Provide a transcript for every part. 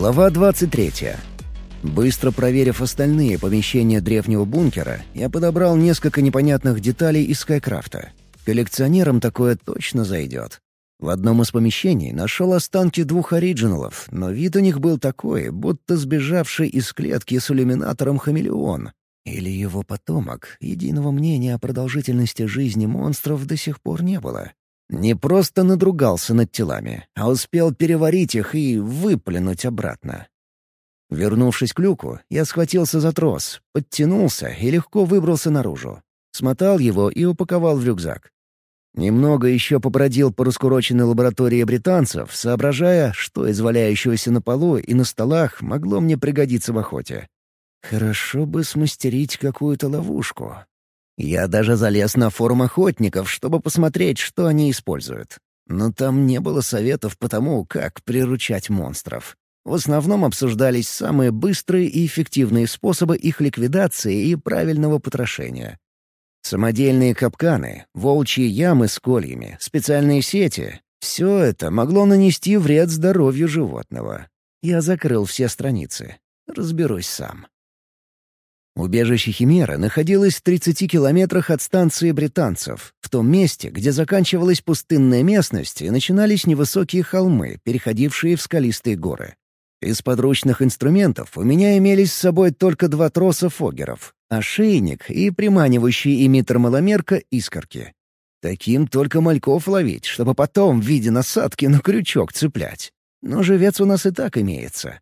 Глава 23. Быстро проверив остальные помещения древнего бункера, я подобрал несколько непонятных деталей из Скайкрафта. Коллекционерам такое точно зайдет. В одном из помещений нашел останки 2 оригиналов, но вид у них был такой, будто сбежавший из клетки с иллюминатором хамелеон. Или его потомок. Единого мнения о продолжительности жизни монстров до сих пор не было. Не просто надругался над телами, а успел переварить их и выплюнуть обратно. Вернувшись к люку, я схватился за трос, подтянулся и легко выбрался наружу. Смотал его и упаковал в рюкзак. Немного еще побродил по раскуроченной лаборатории британцев, соображая, что из валяющегося на полу и на столах могло мне пригодиться в охоте. Хорошо бы смастерить какую-то ловушку. Я даже залез на форум охотников, чтобы посмотреть, что они используют. Но там не было советов по тому, как приручать монстров. В основном обсуждались самые быстрые и эффективные способы их ликвидации и правильного потрошения. Самодельные капканы, волчьи ямы с кольями, специальные сети — все это могло нанести вред здоровью животного. Я закрыл все страницы. Разберусь сам. Убежище Химеры находилось в 30 километрах от станции британцев, в том месте, где заканчивалась пустынная местность и начинались невысокие холмы, переходившие в скалистые горы. Из подручных инструментов у меня имелись с собой только 2 троса фоггеров, ошейник и приманивающий эмиттер-маломерка искорки. Таким только мальков ловить, чтобы потом в виде насадки на крючок цеплять. Но живец у нас и так имеется.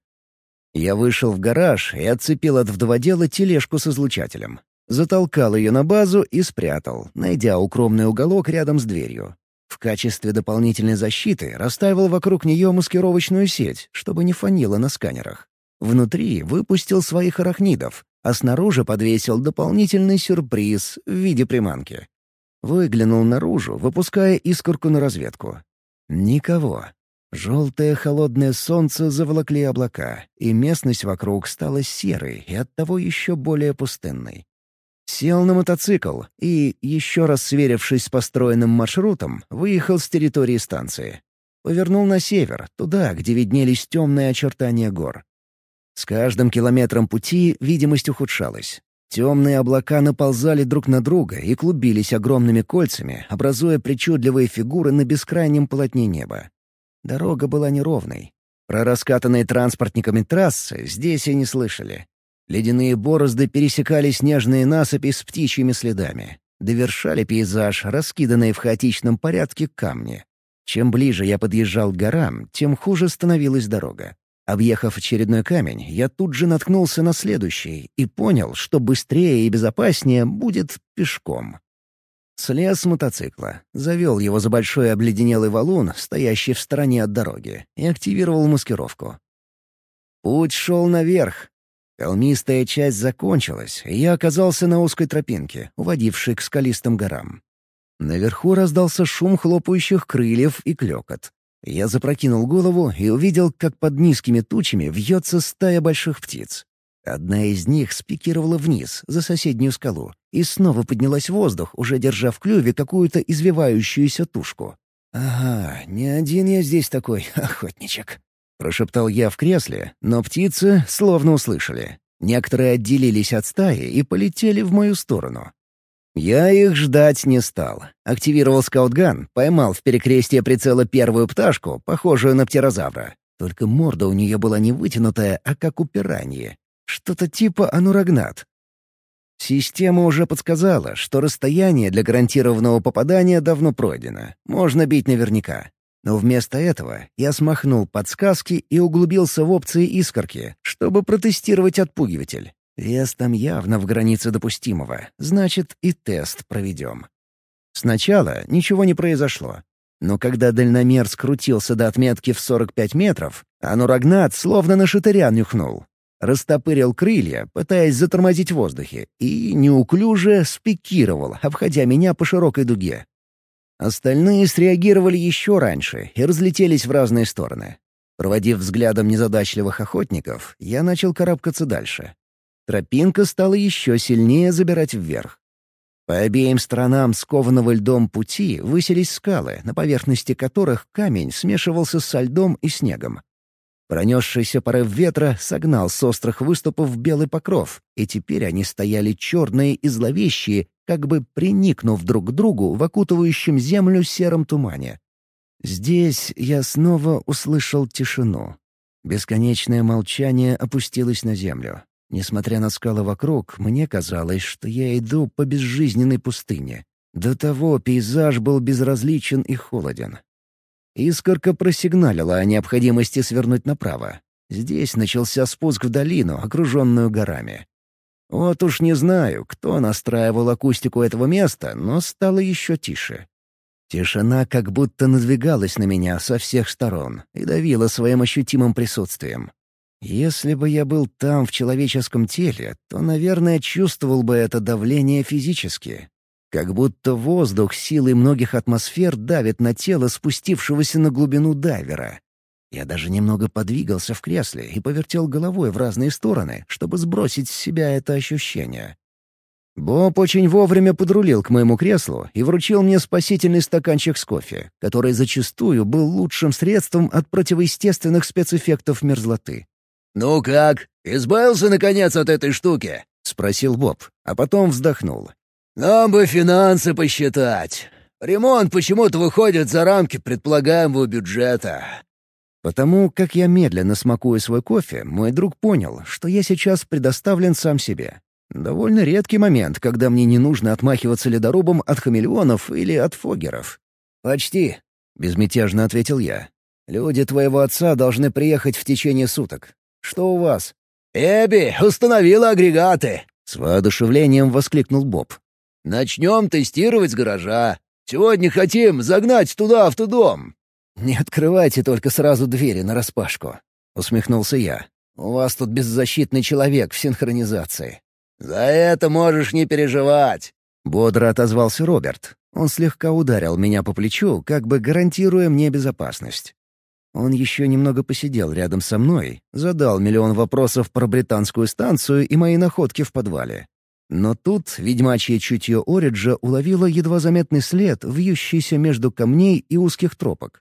Я вышел в гараж и отцепил от вдоводела тележку с излучателем. Затолкал ее на базу и спрятал, найдя укромный уголок рядом с дверью. В качестве дополнительной защиты расставил вокруг нее маскировочную сеть, чтобы не фонило на сканерах. Внутри выпустил своих арахнидов, а снаружи подвесил дополнительный сюрприз в виде приманки. Выглянул наружу, выпуская искорку на разведку. Никого. Желтое холодное солнце заволокли облака, и местность вокруг стала серой и оттого еще более пустынной. Сел на мотоцикл и, еще раз сверившись с построенным маршрутом, выехал с территории станции. Повернул на север, туда, где виднелись темные очертания гор. С каждым километром пути видимость ухудшалась. Темные облака наползали друг на друга и клубились огромными кольцами, образуя причудливые фигуры на бескрайнем полотне неба. Дорога была неровной. Про раскатанные транспортниками трассы здесь и не слышали. Ледяные борозды пересекали снежные насыпи с птичьими следами. Довершали пейзаж, раскиданные в хаотичном порядке камни. Чем ближе я подъезжал к горам, тем хуже становилась дорога. Объехав очередной камень, я тут же наткнулся на следующий и понял, что быстрее и безопаснее будет пешком. Слез с мотоцикла, завел его за большой обледенелый валун, стоящий в стороне от дороги, и активировал маскировку. Путь шел наверх. Холмистая часть закончилась, и я оказался на узкой тропинке, уводившей к скалистым горам. Наверху раздался шум хлопающих крыльев и клёкот. Я запрокинул голову и увидел, как под низкими тучами вьется стая больших птиц. Одна из них спикировала вниз, за соседнюю скалу, и снова поднялась в воздух, уже держа в клюве какую-то извивающуюся тушку. «Ага, не один я здесь такой охотничек», — прошептал я в кресле, но птицы словно услышали. Некоторые отделились от стаи и полетели в мою сторону. Я их ждать не стал. Активировал скаутган, поймал в перекрестие прицела первую пташку, похожую на птерозавра. Только морда у нее была не вытянутая, а как у пираньи. Что-то типа анурагнат. Система уже подсказала, что расстояние для гарантированного попадания давно пройдено. Можно бить наверняка. Но вместо этого я смахнул подсказки и углубился в опции искорки, чтобы протестировать отпугиватель. Вес там явно в границе допустимого, значит, и тест проведем. Сначала ничего не произошло. Но когда дальномер скрутился до отметки в 45 метров, анурагнат словно на шатыря нюхнул. Растопырил крылья, пытаясь затормозить в воздухе, и неуклюже спикировал, обходя меня по широкой дуге. Остальные среагировали еще раньше и разлетелись в разные стороны. Проводив взглядом незадачливых охотников, я начал карабкаться дальше. Тропинка стала еще сильнее забирать вверх. По обеим сторонам скованного льдом пути высились скалы, на поверхности которых камень смешивался со льдом и снегом. Пронесшийся порыв ветра согнал с острых выступов белый покров, и теперь они стояли черные и зловещие, как бы приникнув друг к другу в окутывающем землю сером тумане. Здесь я снова услышал тишину. Бесконечное молчание опустилось на землю. Несмотря на скалы вокруг, мне казалось, что я иду по безжизненной пустыне. До того пейзаж был безразличен и холоден. Искорка просигналила о необходимости свернуть направо. Здесь начался спуск в долину, окруженную горами. Вот уж не знаю, кто настраивал акустику этого места, но стало еще тише. Тишина как будто надвигалась на меня со всех сторон и давила своим ощутимым присутствием. Если бы я был там в человеческом теле, то, наверное, чувствовал бы это давление физически. Как будто воздух силой многих атмосфер давит на тело спустившегося на глубину дайвера. Я даже немного подвигался в кресле и повертел головой в разные стороны, чтобы сбросить с себя это ощущение. Боб очень вовремя подрулил к моему креслу и вручил мне спасительный стаканчик с кофе, который зачастую был лучшим средством от противоестественных спецэффектов мерзлоты. «Ну как, избавился, наконец, от этой штуки?» — спросил Боб, а потом вздохнул. «Нам бы финансы посчитать. Ремонт почему-то выходит за рамки предполагаемого бюджета». Потому как я медленно смакую свой кофе, мой друг понял, что я сейчас предоставлен сам себе. Довольно редкий момент, когда мне не нужно отмахиваться ледорубом от хамелеонов или от фоггеров. «Почти», — безмятежно ответил я. «Люди твоего отца должны приехать в течение суток. Что у вас?» «Эбби установила агрегаты!» — с воодушевлением воскликнул Боб. «Начнем тестировать с гаража. Сегодня хотим загнать туда автодом». «Не открывайте только сразу двери нараспашку», — усмехнулся я. «У вас тут беззащитный человек в синхронизации». «За это можешь не переживать», — бодро отозвался Роберт. Он слегка ударил меня по плечу, как бы гарантируя мне безопасность. Он еще немного посидел рядом со мной, задал миллион вопросов про британскую станцию и мои находки в подвале. Но тут ведьмачье чутье Ориджа уловило едва заметный след, вьющийся между камней и узких тропок.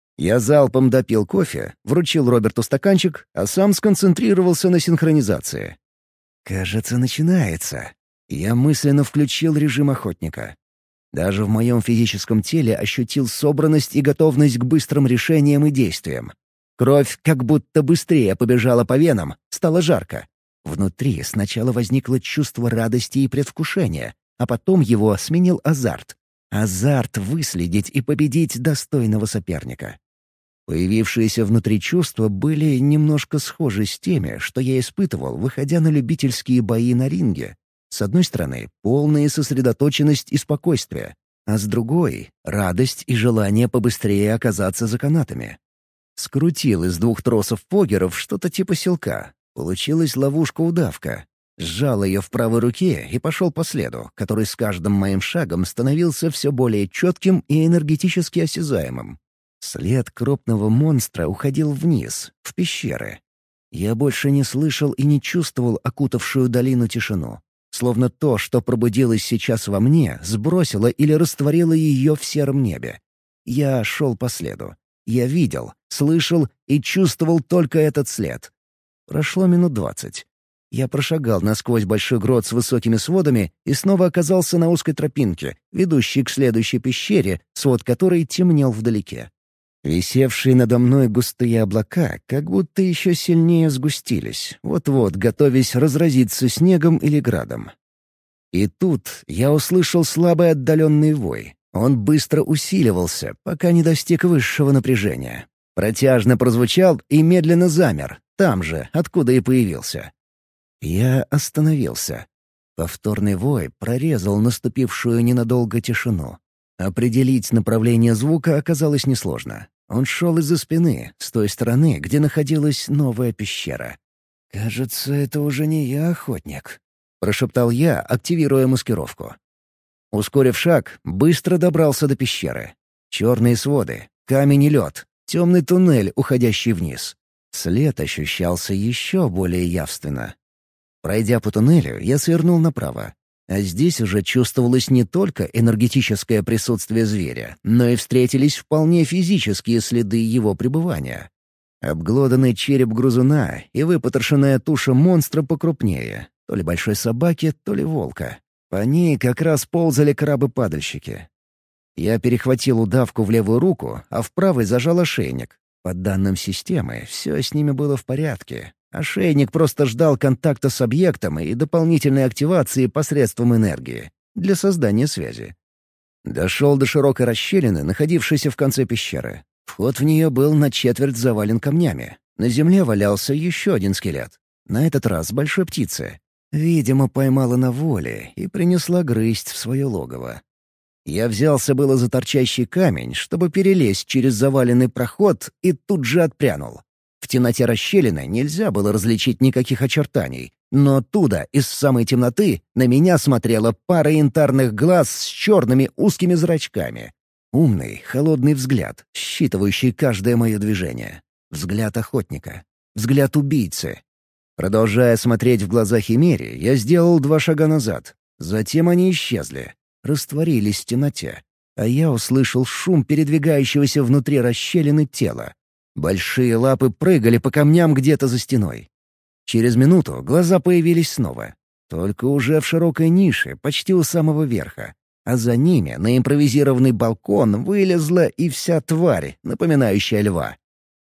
Я залпом допил кофе, вручил Роберту стаканчик, а сам сконцентрировался на синхронизации. «Кажется, начинается». Я мысленно включил режим охотника. Даже в моем физическом теле ощутил собранность и готовность к быстрым решениям и действиям. Кровь как будто быстрее побежала по венам, стало жарко. Внутри сначала возникло чувство радости и предвкушения, а потом его сменил азарт. Азарт выследить и победить достойного соперника. Появившиеся внутри чувства были немножко схожи с теми, что я испытывал, выходя на любительские бои на ринге. С одной стороны, полная сосредоточенность и спокойствие, а с другой — радость и желание побыстрее оказаться за канатами. Скрутил из двух тросов фоггеров что-то типа селка. Получилась ловушка-удавка. Сжал ее в правой руке и пошел по следу, который с каждым моим шагом становился все более четким и энергетически осязаемым. След крупного монстра уходил вниз, в пещеры. Я больше не слышал и не чувствовал окутавшую долину тишину. Словно то, что пробудилось сейчас во мне, сбросило или растворило ее в сером небе. Я шел по следу. Я видел, слышал и чувствовал только этот след. Прошло минут 20. Я прошагал насквозь большой грот с высокими сводами и снова оказался на узкой тропинке, ведущей к следующей пещере, свод которой темнел вдалеке. Висевшие надо мной густые облака как будто еще сильнее сгустились, вот-вот готовясь разразиться снегом или градом. И тут я услышал слабый отдаленный вой. Он быстро усиливался, пока не достиг высшего напряжения. Протяжно прозвучал и медленно замер, там же, откуда и появился. Я остановился. Повторный вой прорезал наступившую ненадолго тишину. Определить направление звука оказалось несложно. Он шел из-за спины, с той стороны, где находилась новая пещера. «Кажется, это уже не я, охотник», — прошептал я, активируя маскировку. Ускорив шаг, быстро добрался до пещеры. Черные своды, камень и лед, темный туннель, уходящий вниз. След ощущался еще более явственно. Пройдя по туннелю, я свернул направо. А здесь уже чувствовалось не только энергетическое присутствие зверя, но и встретились вполне физические следы его пребывания. Обглоданный череп грызуна и выпотрошенная туша монстра покрупнее. То ли большой собаки, то ли волка. По ней как раз ползали крабы-падальщики. Я перехватил удавку в левую руку, а в правой зажал ошейник. По данным системы, все с ними было в порядке. Ошейник просто ждал контакта с объектом и дополнительной активации посредством энергии для создания связи. Дошел до широкой расщелины, находившейся в конце пещеры. Вход в нее был на четверть завален камнями. На земле валялся еще один скелет. На этот раз большой птицы. Видимо, поймала на воле и принесла грызть в свое логово. Я взялся было за торчащий камень, чтобы перелезть через заваленный проход, и тут же отпрянул. В темноте расщелины нельзя было различить никаких очертаний, но оттуда, из самой темноты, на меня смотрела пара янтарных глаз с черными узкими зрачками. Умный, холодный взгляд, считывающий каждое мое движение. Взгляд охотника. Взгляд убийцы. Продолжая смотреть в глаза Химере, я сделал 2 шага назад. Затем они исчезли. Растворились в темноте. А я услышал шум передвигающегося внутри расщелины тела. Большие лапы прыгали по камням где-то за стеной. Через минуту глаза появились снова. Только уже в широкой нише, почти у самого верха. А за ними на импровизированный балкон вылезла и вся тварь, напоминающая льва.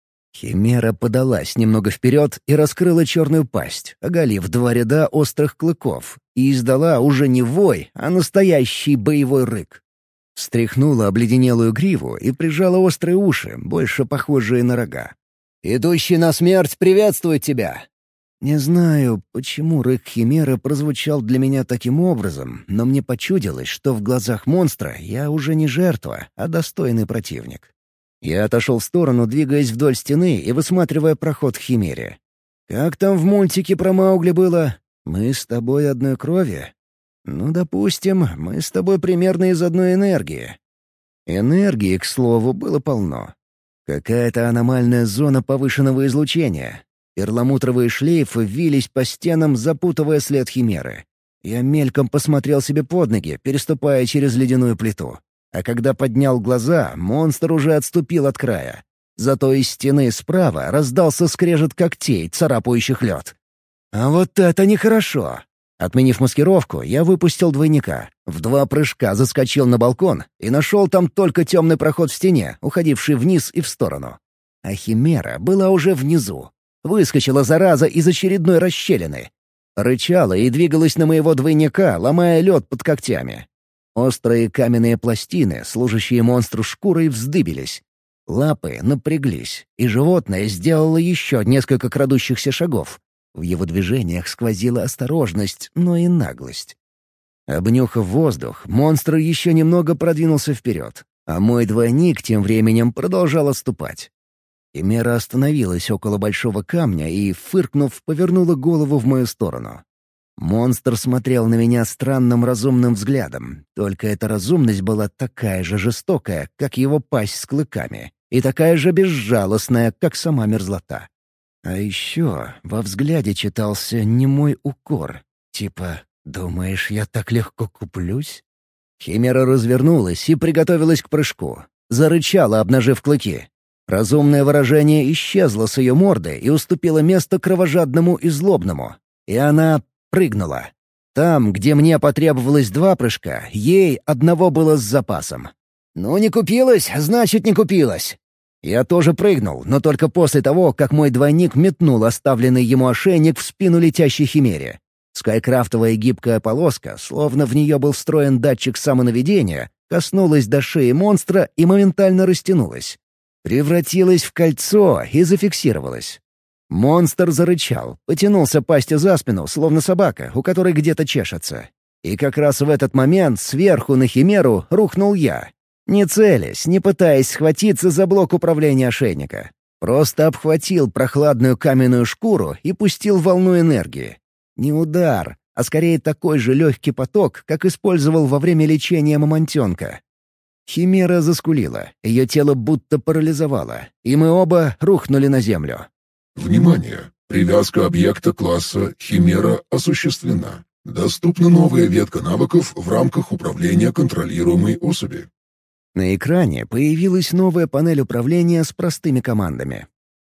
Химера подалась немного вперед и раскрыла черную пасть, оголив 2 ряда острых клыков, и издала уже не вой, а настоящий боевой рык. Стряхнула обледенелую гриву и прижала острые уши, больше похожие на рога. «Идущий на смерть приветствует тебя!» Не знаю, почему рык Химеры прозвучал для меня таким образом, но мне почудилось, что в глазах монстра я уже не жертва, а достойный противник. Я отошел в сторону, двигаясь вдоль стены и высматривая проход к Химере. «Как там в мультике про Маугли было? Мы с тобой одной крови? Ну, допустим, мы с тобой примерно из одной энергии». Энергии, к слову, было полно. Какая-то аномальная зона повышенного излучения. Перламутровые шлейфы вились по стенам, запутывая след Химеры. Я мельком посмотрел себе под ноги, переступая через ледяную плиту. А когда поднял глаза, монстр уже отступил от края. Зато из стены справа раздался скрежет когтей, царапающих лед. А вот это нехорошо. Отменив маскировку, я выпустил двойника. В 2 прыжка заскочил на балкон и нашел там только темный проход в стене, уходивший вниз и в сторону. А Химера была уже внизу. Выскочила зараза из очередной расщелины. Рычала и двигалась на моего двойника, ломая лед под когтями. Острые каменные пластины, служащие монстру шкурой, вздыбились. Лапы напряглись, и животное сделало еще несколько крадущихся шагов. В его движениях сквозила осторожность, но и наглость. Обнюхав воздух, монстр еще немного продвинулся вперед, а мой двойник тем временем продолжал отступать. Химера остановилась около большого камня и, фыркнув, повернула голову в мою сторону. Монстр смотрел на меня странным разумным взглядом, только эта разумность была такая же жестокая, как его пасть с клыками, и такая же безжалостная, как сама мерзлота. А еще во взгляде читался немой укор, типа «Думаешь, я так легко куплюсь?» Химера развернулась и приготовилась к прыжку. Зарычала, обнажив клыки. Разумное выражение исчезло с ее морды и уступило место кровожадному и злобному. И она прыгнула. Там, где мне потребовалось 2 прыжка, ей одного было с запасом. «Ну, не купилась, значит, не купилась!» Я тоже прыгнул, но только после того, как мой двойник метнул оставленный ему ошейник в спину летящей Химере. Скайкрафтовая гибкая полоска, словно в нее был встроен датчик самонаведения, коснулась до шеи монстра и моментально растянулась. Превратилась в кольцо и зафиксировалась. Монстр зарычал, потянулся пастью за спину, словно собака, у которой где-то чешется. И как раз в этот момент сверху на Химеру рухнул я. Не целясь, не пытаясь схватиться за блок управления ошейника. Просто обхватил прохладную каменную шкуру и пустил волну энергии. Не удар, а скорее такой же легкий поток, как использовал во время лечения мамонтенка. Химера заскулила, ее тело будто парализовало, и мы оба рухнули на землю. Внимание! Привязка объекта класса «Химера» осуществлена. Доступна новая ветка навыков в рамках управления контролируемой особи. На экране появилась новая панель управления с простыми командами.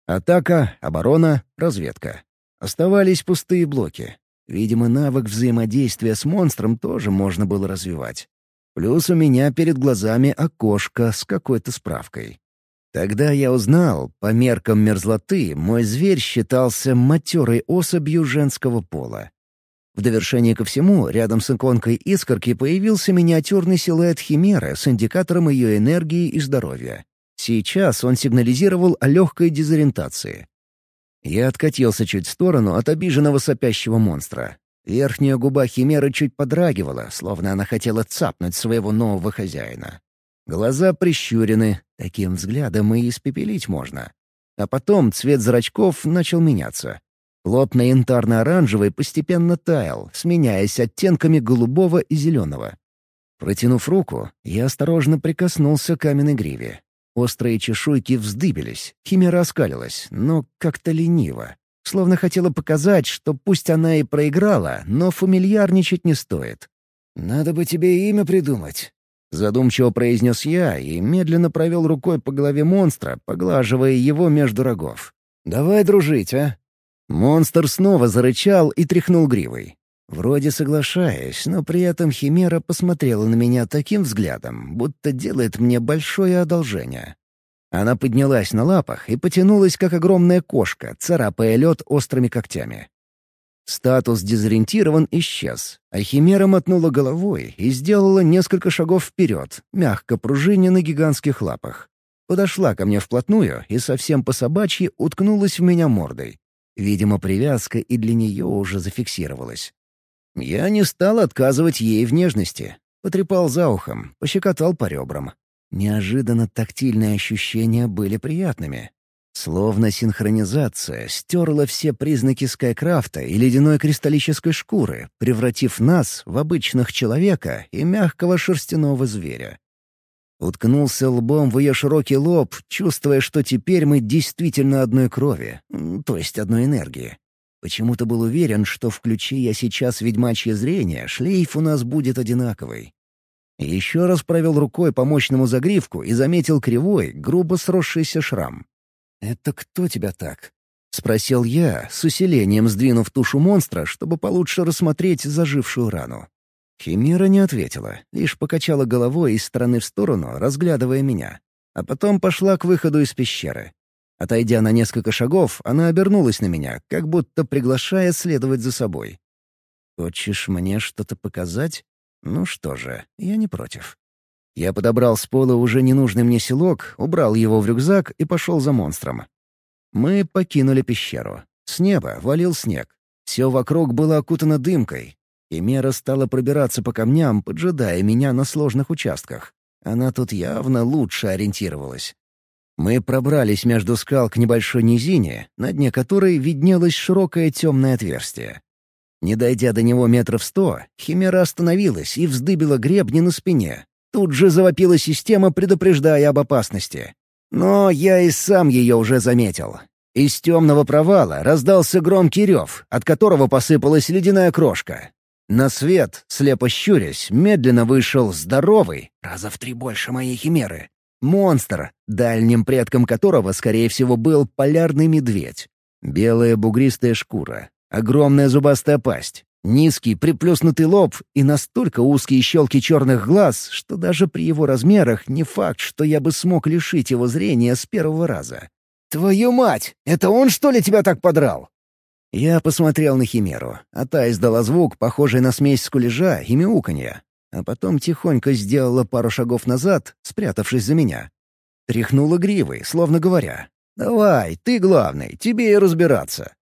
Атака, оборона, разведка. Оставались пустые блоки. Видимо, навык взаимодействия с монстром тоже можно было развивать. Плюс у меня перед глазами окошко с какой-то справкой. Тогда я узнал, по меркам мерзлоты, мой зверь считался матерой особью женского пола. В довершение ко всему, рядом с иконкой искорки появился миниатюрный силуэт химеры с индикатором ее энергии и здоровья. Сейчас он сигнализировал о легкой дезориентации. Я откатился чуть в сторону от обиженного сопящего монстра. Верхняя губа химеры чуть подрагивала, словно она хотела цапнуть своего нового хозяина. Глаза прищурены, таким взглядом и испепелить можно. А потом цвет зрачков начал меняться. Плотно янтарно-оранжевый постепенно таял, сменяясь оттенками голубого и зеленого. Протянув руку, я осторожно прикоснулся к каменной гриве. Острые чешуйки вздыбились, химера оскалилась, но как-то лениво. Словно хотела показать, что пусть она и проиграла, но фамильярничать не стоит. «Надо бы тебе имя придумать», — задумчиво произнес я и медленно провел рукой по голове монстра, поглаживая его между рогов. «Давай дружить, а?» Монстр снова зарычал и тряхнул гривой. Вроде соглашаясь, но при этом химера посмотрела на меня таким взглядом, будто делает мне большое одолжение. Она поднялась на лапах и потянулась, как огромная кошка, царапая лед острыми когтями. Статус «дезориентирован» исчез, а химера мотнула головой и сделала несколько шагов вперед, мягко пружиня на гигантских лапах. Подошла ко мне вплотную и совсем по-собачьи уткнулась в меня мордой. Видимо, привязка и для нее уже зафиксировалась. Я не стал отказывать ей в нежности. Потрепал за ухом, пощекотал по ребрам. Неожиданно тактильные ощущения были приятными. Словно синхронизация стерла все признаки скайкрафта и ледяной кристаллической шкуры, превратив нас в обычных человека и мягкого шерстяного зверя. Уткнулся лбом в ее широкий лоб, чувствуя, что теперь мы действительно одной крови, то есть одной энергии. Почему-то был уверен, что включи я сейчас ведьмачье зрение, шлейф у нас будет одинаковый. Еще раз провел рукой по мощному загривку и заметил кривой, грубо сросшийся шрам. «Это кто тебя так?» — спросил я, с усилением сдвинув тушу монстра, чтобы получше рассмотреть зажившую рану. Химера не ответила, лишь покачала головой из стороны в сторону, разглядывая меня. А потом пошла к выходу из пещеры. Отойдя на несколько шагов, она обернулась на меня, как будто приглашая следовать за собой. «Хочешь мне что-то показать? Ну что же, я не против». Я подобрал с пола уже ненужный мне селок, убрал его в рюкзак и пошел за монстром. Мы покинули пещеру. С неба валил снег. Все вокруг было окутано дымкой. Химера стала пробираться по камням, поджидая меня на сложных участках. Она тут явно лучше ориентировалась. Мы пробрались между скал к небольшой низине, на дне которой виднелось широкое темное отверстие. Не дойдя до него 100 метров, химера остановилась и вздыбила гребни на спине. Тут же завопила система, предупреждая об опасности. Но я и сам ее уже заметил. Из темного провала раздался громкий рев, от которого посыпалась ледяная крошка. На свет, слепо щурясь, медленно вышел здоровый, раза в 3 больше моей химеры, монстр, дальним предком которого, скорее всего, был полярный медведь. Белая бугристая шкура, огромная зубастая пасть, низкий приплюснутый лоб и настолько узкие щелки черных глаз, что даже при его размерах не факт, что я бы смог лишить его зрения с первого раза. «Твою мать! Это он, что ли, тебя так подрал?» Я посмотрел на химеру, а та издала звук, похожий на смесь скулежа и мяуканья, а потом тихонько сделала пару шагов назад, спрятавшись за меня. Тряхнула гривой, словно говоря: «Давай, ты главный, тебе и разбираться».